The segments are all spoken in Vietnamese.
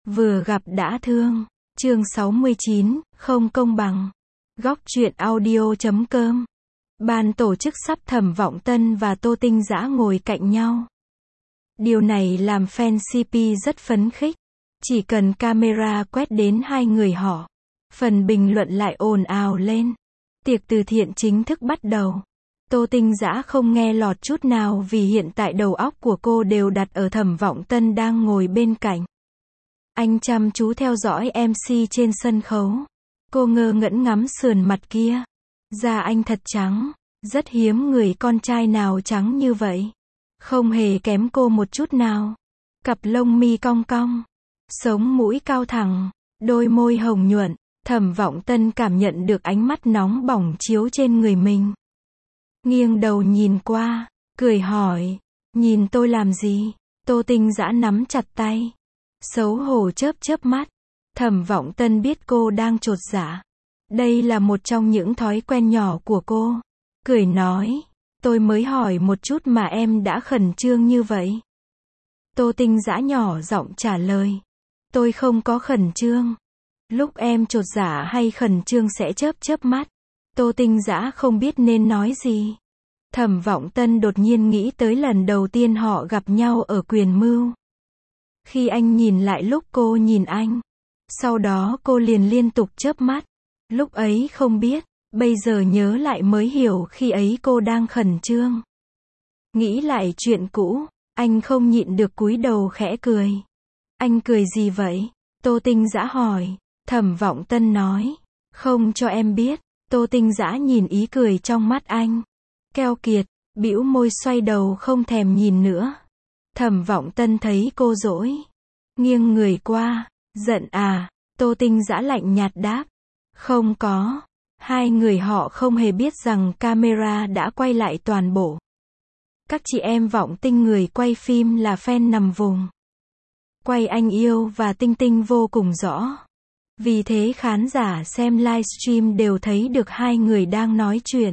Vừa gặp đã thương. Chương 69, không công bằng. Góc truyện audio.com. Ban tổ chức sắp Thẩm Vọng Tân và Tô Tinh Dã ngồi cạnh nhau. Điều này làm fan CP rất phấn khích. Chỉ cần camera quét đến hai người họ, phần bình luận lại ồn ào lên. Tiệc từ thiện chính thức bắt đầu. Tô Tinh Dã không nghe lọt chút nào vì hiện tại đầu óc của cô đều đặt ở Thẩm Vọng Tân đang ngồi bên cạnh. Anh chăm chú theo dõi MC trên sân khấu. Cô ngơ ngẩn ngắm sườn mặt kia. Da anh thật trắng, rất hiếm người con trai nào trắng như vậy. Không hề kém cô một chút nào. Cặp lông mi cong cong, sống mũi cao thẳng, đôi môi hồng nhuận. Thẩm Vọng Tân cảm nhận được ánh mắt nóng bỏng chiếu trên người mình. Nghiêng đầu nhìn qua, cười hỏi, nhìn tôi làm gì? Tô Tinh Dã nắm chặt tay, xấu hổ chớp chớp mắt. Thẩm Vọng Tân biết cô đang chột dạ. Đây là một trong những thói quen nhỏ của cô. Cười nói, tôi mới hỏi một chút mà em đã khẩn trương như vậy. Tô Tinh Dã nhỏ giọng trả lời, tôi không có khẩn trương. Lúc em chột dạ hay khẩn trương sẽ chớp chớp mắt. Tô Tinh Dã không biết nên nói gì. Thẩm Vọng Tân đột nhiên nghĩ tới lần đầu tiên họ gặp nhau ở Quyền Mưu. Khi anh nhìn lại lúc cô nhìn anh. Sau đó cô liền liên tục chớp mắt. Lúc ấy không biết, bây giờ nhớ lại mới hiểu khi ấy cô đang khẩn trương. Nghĩ lại chuyện cũ, anh không nhịn được cúi đầu khẽ cười. Anh cười gì vậy? Tô Tinh Dã hỏi. Thẩm Vọng Tân nói, không cho em biết. Tô Tinh Dã nhìn ý cười trong mắt anh. Keo kiệt, bĩu môi xoay đầu không thèm nhìn nữa. Thẩm Vọng Tân thấy cô dỗi, nghiêng người qua, giận à? Tô Tinh Dã lạnh nhạt đáp, không có. Hai người họ không hề biết rằng camera đã quay lại toàn bộ. Các chị em Vọng Tinh người quay phim là fan nằm vùng. Quay Anh Yêu và Tinh Tinh vô cùng rõ. Vì thế khán giả xem livestream đều thấy được hai người đang nói chuyện.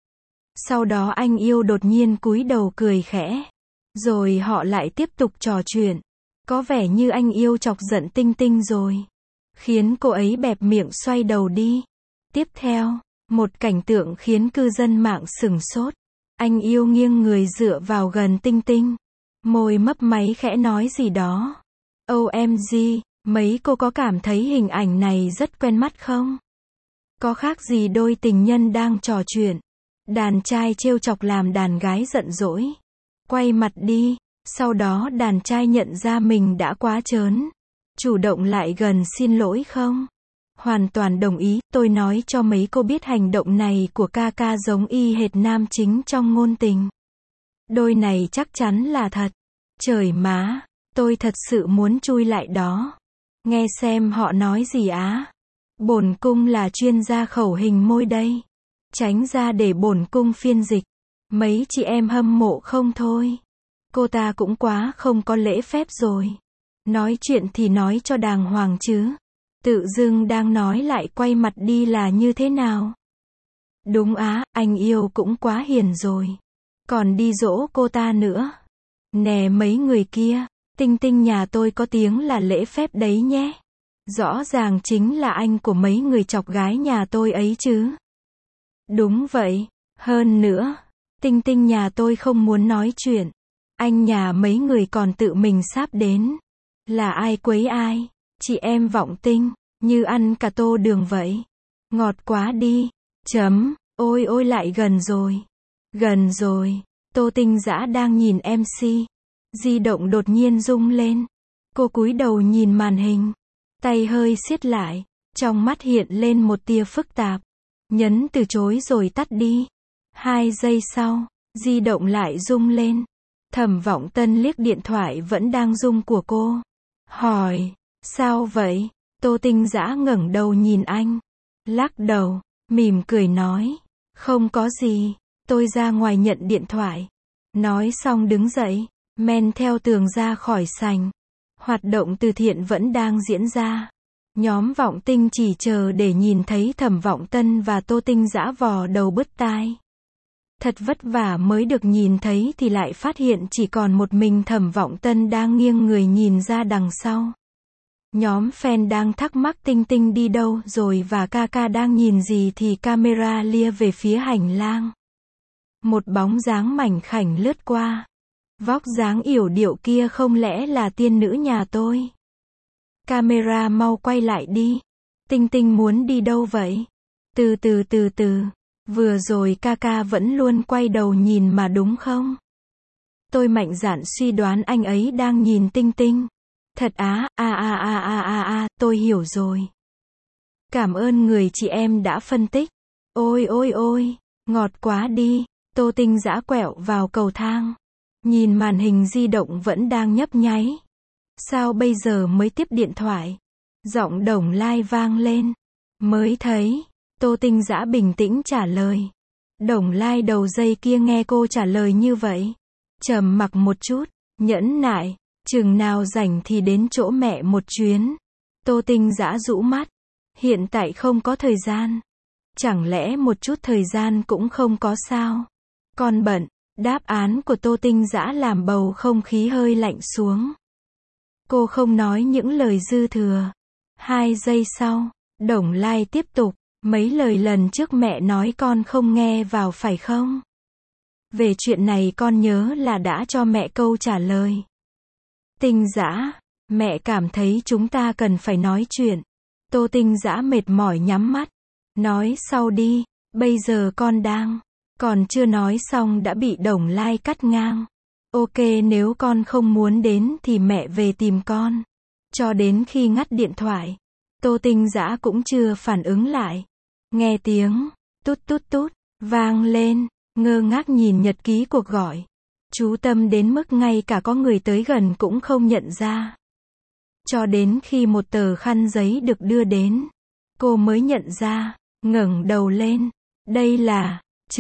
Sau đó Anh Yêu đột nhiên cúi đầu cười khẽ. Rồi họ lại tiếp tục trò chuyện. Có vẻ như Anh Yêu chọc giận Tinh Tinh rồi. Khiến cô ấy bẹp miệng xoay đầu đi. Tiếp theo, một cảnh tượng khiến cư dân mạng sửng sốt. Anh Yêu nghiêng người dựa vào gần Tinh Tinh. Môi mấp máy khẽ nói gì đó. OMG, mấy cô có cảm thấy hình ảnh này rất quen mắt không? Có khác gì đôi tình nhân đang trò chuyện. Đàn trai trêu chọc làm đàn gái giận dỗi. Quay mặt đi. Sau đó đàn trai nhận ra mình đã quá trớn. Chủ động lại gần xin lỗi không? Hoàn toàn đồng ý. Tôi nói cho mấy cô biết hành động này của ca ca giống y hệt nam chính trong Ngôn Tình. Đôi này chắc chắn là thật. Trời má, tôi thật sự muốn chui lại đó. Nghe xem họ nói gì á. Bổn cung là chuyên gia khẩu hình môi đây. Tránh ra để bổn cung phiên dịch. Mấy chị em hâm mộ không thôi. Cô ta cũng quá không có lễ phép rồi. Nói chuyện thì nói cho đàng hoàng chứ. Tự dưng đang nói lại quay mặt đi là như thế nào? Đúng á, Anh Yêu cũng quá hiền rồi. Còn đi dỗ cô ta nữa. Nè mấy người kia, Tinh Tinh nhà tôi có tiếng là lễ phép đấy nhé. Rõ ràng chính là anh của mấy người chọc gái nhà tôi ấy chứ. Đúng vậy, hơn nữa, Tinh Tinh nhà tôi không muốn nói chuyện. Anh nhà mấy người còn tự mình sáp đến. Là ai quấy ai? Chị em Vọng Tinh, như ăn cả tô đường vậy. Ngọt quá đi. Chấm, ôi ôi lại gần rồi. Gần rồi. Tô Tinh Dã đang nhìn MC. Di động đột nhiên rung lên. Cô cúi đầu nhìn màn hình. Tay hơi siết lại. Trong mắt hiện lên một tia phức tạp. Nhấn từ chối rồi tắt đi. 2 giây sau, di động lại rung lên. Thẩm Vọng Tân liếc điện thoại vẫn đang rung của cô. Hỏi, sao vậy? Tô Tinh Dã ngẩng đầu nhìn anh. Lắc đầu, mỉm cười nói. Không có gì, tôi ra ngoài nhận điện thoại. Nói xong đứng dậy, men theo tường ra khỏi sảnh. Hoạt động từ thiện vẫn đang diễn ra. Nhóm Vọng Tinh chỉ chờ để nhìn thấy Thẩm Vọng Tân và Tô Tinh Dã vò đầu bứt tai. Thật vất vả mới được nhìn thấy thì lại phát hiện chỉ còn một mình Thẩm Vọng Tân đang nghiêng người nhìn ra đằng sau. Nhóm fan đang thắc mắc Tinh Tinh đi đâu rồi và Kaka đang nhìn gì thì camera lia về phía hành lang. Một bóng dáng mảnh khảnh lướt qua. Vóc dáng yểu điệu kia không lẽ là tiên nữ nhà tôi? Camera mau quay lại đi. Tinh Tinh muốn đi đâu vậy? Từ từ. Vừa rồi Kaka vẫn luôn quay đầu nhìn mà đúng không? Tôi mạnh dạn suy đoán anh ấy đang nhìn Tinh Tinh. Thật á, tôi hiểu rồi. Cảm ơn người chị em đã phân tích. Ôi, ngọt quá đi. Tô Tinh Dã quẹo vào cầu thang. Nhìn màn hình di động vẫn đang nhấp nháy. Sao bây giờ mới tiếp điện thoại? Giọng Đồng Lai vang lên. Mới thấy. Tô Tinh Dã bình tĩnh trả lời. Đồng Lai đầu dây kia nghe cô trả lời như vậy. Trầm mặc một chút. Nhẫn nại. Chừng nào rảnh thì đến chỗ mẹ một chuyến. Tô Tinh Dã rũ mắt. Hiện tại không có thời gian. Chẳng lẽ một chút thời gian cũng không có sao? Con bận. Đáp án của Tô Tinh Dã làm bầu không khí hơi lạnh xuống. Cô không nói những lời dư thừa. 2 giây sau, Đồng Lai tiếp tục. Mấy lời lần trước mẹ nói con không nghe vào phải không? Về chuyện này con nhớ là đã cho mẹ câu trả lời. Tinh Dã, mẹ cảm thấy chúng ta cần phải nói chuyện. Tô Tinh Dã mệt mỏi nhắm mắt. Nói sau đi, bây giờ con đang. Còn chưa nói xong đã bị Đồng Lai cắt ngang. Ok, nếu con không muốn đến thì mẹ về tìm con. Cho đến khi ngắt điện thoại, Tô Tinh Dã cũng chưa phản ứng lại. Nghe tiếng tút vang lên, ngơ ngác nhìn nhật ký cuộc gọi. Chú tâm đến mức ngay cả có người tới gần cũng không nhận ra. Cho đến khi một tờ khăn giấy được đưa đến, cô mới nhận ra, ngẩng đầu lên. Đây là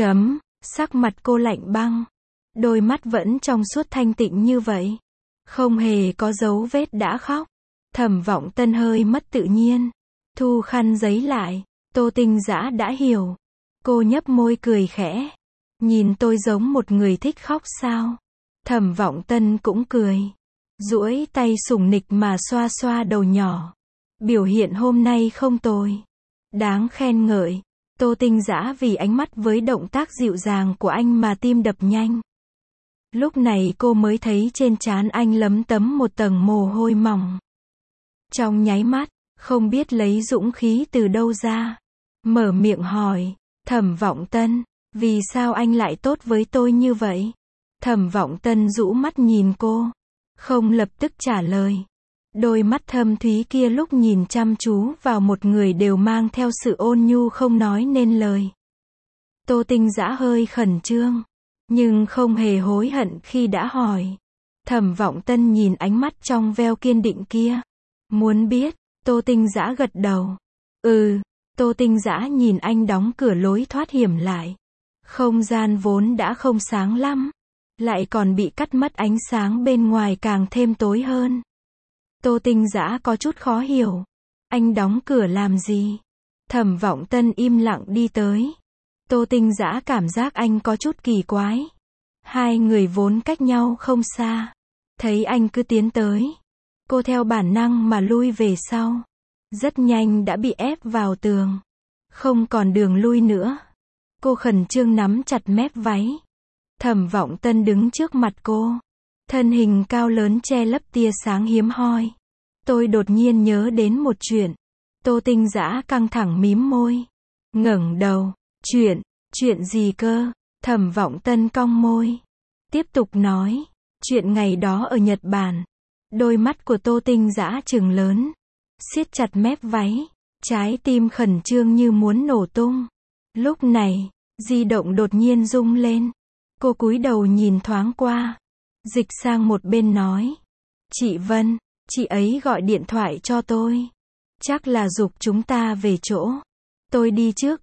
sắc mặt cô lạnh băng. Đôi mắt vẫn trong suốt thanh tịnh như vậy. Không hề có dấu vết đã khóc. Thẩm Vọng Tân hơi mất tự nhiên. Thu khăn giấy lại. Tô Tinh Dã đã hiểu. Cô nhấp môi cười khẽ. Nhìn tôi giống một người thích khóc sao? Thẩm Vọng Tân cũng cười. Duỗi tay sủng nịch mà xoa xoa đầu nhỏ. Biểu hiện hôm nay không tồi. Đáng khen ngợi. Tô Tinh Dã vì ánh mắt với động tác dịu dàng của anh mà tim đập nhanh. Lúc này cô mới thấy trên trán anh lấm tấm một tầng mồ hôi mỏng. Trong nháy mắt, không biết lấy dũng khí từ đâu ra. Mở miệng hỏi, Thẩm Vọng Tân, vì sao anh lại tốt với tôi như vậy? Thẩm Vọng Tân rũ mắt nhìn cô. Không lập tức trả lời. Đôi mắt thâm thúy kia lúc nhìn chăm chú vào một người đều mang theo sự ôn nhu không nói nên lời. Tô Tinh Dã hơi khẩn trương, nhưng không hề hối hận khi đã hỏi. Thẩm Vọng Tân nhìn ánh mắt trong veo kiên định kia. Muốn biết, Tô Tinh Dã gật đầu. Tô Tinh Dã nhìn anh đóng cửa lối thoát hiểm lại. Không gian vốn đã không sáng lắm, lại còn bị cắt mất ánh sáng bên ngoài càng thêm tối hơn. Tô Tinh Dã có chút khó hiểu. Anh đóng cửa làm gì? Thẩm Vọng Tân im lặng đi tới. Tô Tinh Dã cảm giác anh có chút kỳ quái. Hai người vốn cách nhau không xa. Thấy anh cứ tiến tới. Cô theo bản năng mà lui về sau. Rất nhanh đã bị ép vào tường. Không còn đường lui nữa. Cô khẩn trương nắm chặt mép váy. Thẩm Vọng Tân đứng trước mặt cô. Thân hình cao lớn che lấp tia sáng hiếm hoi. Tôi đột nhiên nhớ đến một chuyện. Tô Tinh Dã căng thẳng mím môi. Ngẩng đầu. Chuyện gì cơ? Thẩm Vọng Tân cong môi. Tiếp tục nói. Chuyện ngày đó ở Nhật Bản. Đôi mắt của Tô Tinh Dã trừng lớn. Siết chặt mép váy. Trái tim khẩn trương như muốn nổ tung. Lúc này, di động đột nhiên rung lên. Cô cúi đầu nhìn thoáng qua. Dịch sang một bên nói. Chị Vân, chị ấy gọi điện thoại cho tôi. Chắc là giục chúng ta về chỗ. Tôi đi trước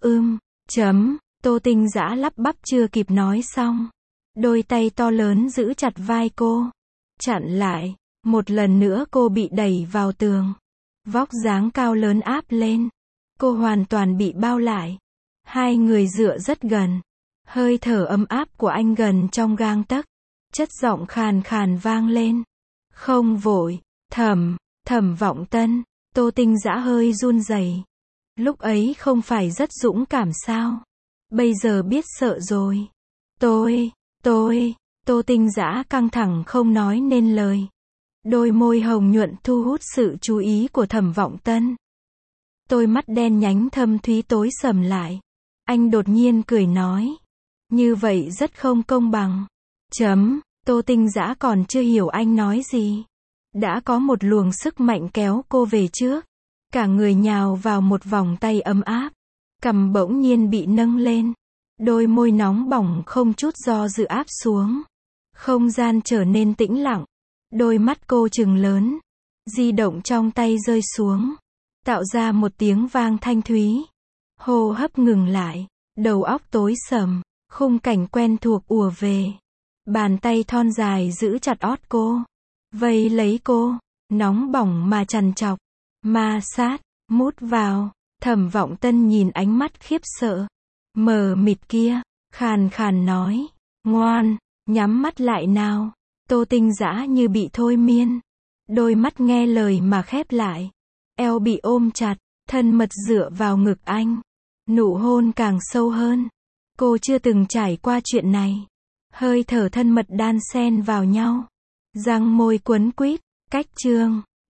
Tô Tinh Dã lắp bắp chưa kịp nói xong. Đôi tay to lớn giữ chặt vai cô. Chặn lại. Một lần nữa cô bị đẩy vào tường. Vóc dáng cao lớn áp lên. Cô hoàn toàn bị bao lại. Hai người dựa rất gần. Hơi thở ấm áp của anh gần trong gang tấc. Chất giọng khàn khàn vang lên. Không vội, Thẩm Thẩm Vọng Tân, Tô Tinh Dã hơi run rẩy. Lúc ấy không phải rất dũng cảm sao? Bây giờ biết sợ rồi. Tôi, Tô Tinh Dã căng thẳng không nói nên lời. Đôi môi hồng nhuận thu hút sự chú ý của Thẩm Vọng Tân. Đôi mắt đen nhánh thâm thúy tối sầm lại. Anh đột nhiên cười nói. Như vậy rất không công bằng. Tô Tinh Dã còn chưa hiểu anh nói gì. Đã có một luồng sức mạnh kéo cô về trước. Cả người nhào vào một vòng tay ấm áp. Cằm bỗng nhiên bị nâng lên. Đôi môi nóng bỏng không chút do dự áp xuống. Không gian trở nên tĩnh lặng. Đôi mắt cô trừng lớn. Di động trong tay rơi xuống. Tạo ra một tiếng vang thanh thúy. Hô hấp ngừng lại. Đầu óc tối sầm. Khung cảnh quen thuộc ùa về. Bàn tay thon dài giữ chặt ót cô. Vây lấy cô. Nóng bỏng mà trằn trọc. Ma sát. Mút vào. Thẩm Vọng Tân nhìn ánh mắt khiếp sợ. Mờ mịt kia. Khàn khàn nói. Ngoan. Nhắm mắt lại nào. Tô Tinh Dã như bị thôi miên. Đôi mắt nghe lời mà khép lại. Eo bị ôm chặt. Thân mật dựa vào ngực anh. Nụ hôn càng sâu hơn. Cô chưa từng trải qua chuyện này. Hơi thở thân mật đan xen vào nhau. Răng môi quấn quýt. Cách chương